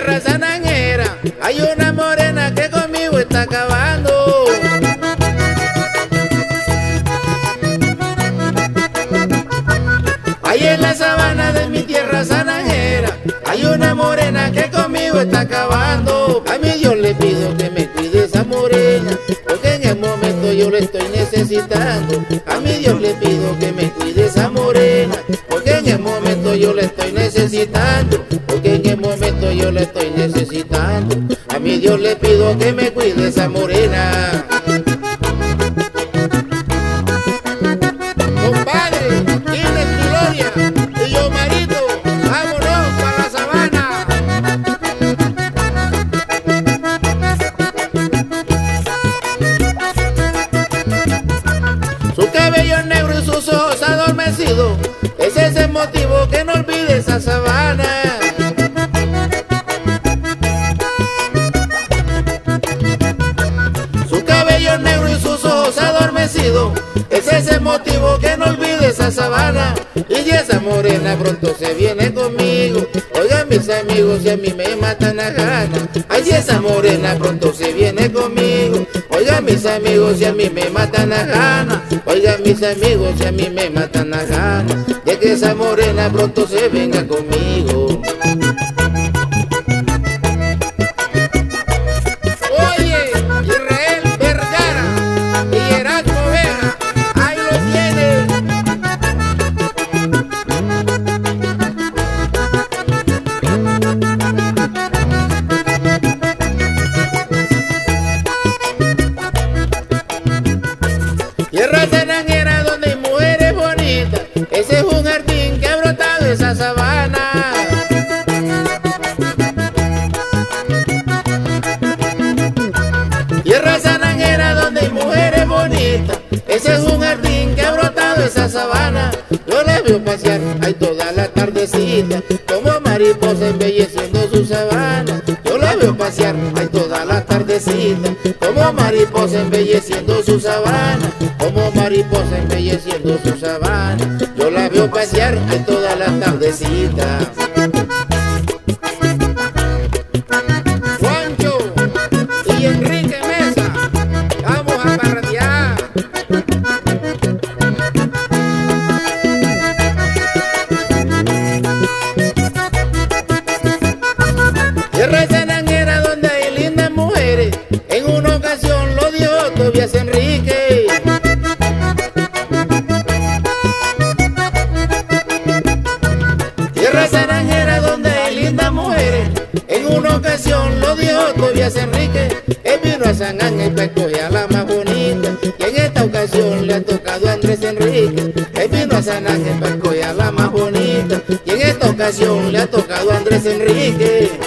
Tierra sananguera hay una morena que conmigo está acabando. Ahí en la sabana de mi tierra sananguera hay una morena que conmigo está acabando. A mi Dios le pido que me cuide esa morena, porque en el momento yo le estoy necesitando. A mi Dios le pido que me cuide esa morena, porque en el momento yo le estoy necesitando, porque en el momento yo le estoy necesitando. A mi Dios le pido que me cuide esa morena. Compadre, ¿quién es tu gloria? Y yo, marito, vámonos para la sabana. Su cabello negro y sus ojos adormecidos, ese es el motivo que no olvide esa sabana. Su cabello negro y sus ojos adormecidos, ese es el motivo que no olvide esa sabana. Y si esa morena pronto se viene conmigo, oigan mis amigos, si a mí me matan a gana. Ay, si esa morena pronto se viene conmigo, oigan mis amigos, si a mí me matan a gana. Oigan mis amigos, si a mí me matan a gana, de que esa morena pronto se venga conmigo. Oye, Israel Vergara y Erasmo Vega, ahí lo tienen. Tierra sananguera donde hay mujeres bonitas, ese es un jardín que ha brotado esa sabana. Tierra sananguera donde hay mujeres bonitas, ese es un jardín que ha brotado esa sabana. Yo la veo pasear ahí toda la tardecita, como mariposa embelleciendo su sabana. Yo la veo pasear ahí toda la tardecita, como mariposa embelleciendo su sabana, como mariposa embelleciendo su sabana. Yo la veo pasear ahí toda la tardecita. Juancho y Enrique Mesa, vamos a parrandear. Tierra sananguera donde hay lindas mujeres, en una ocasión lo dijo Tobias Enrique. Tierra sananguera donde hay lindas mujeres, en una ocasión lo dijo Tobias Enrique. Él vino a San Ángel para escoger a la más bonita, y en esta ocasión le ha tocado a Andrés Enrique. Él vino a San Ángel para escoger a la más bonita, y en esta ocasión le ha tocado a Andrés Enrique.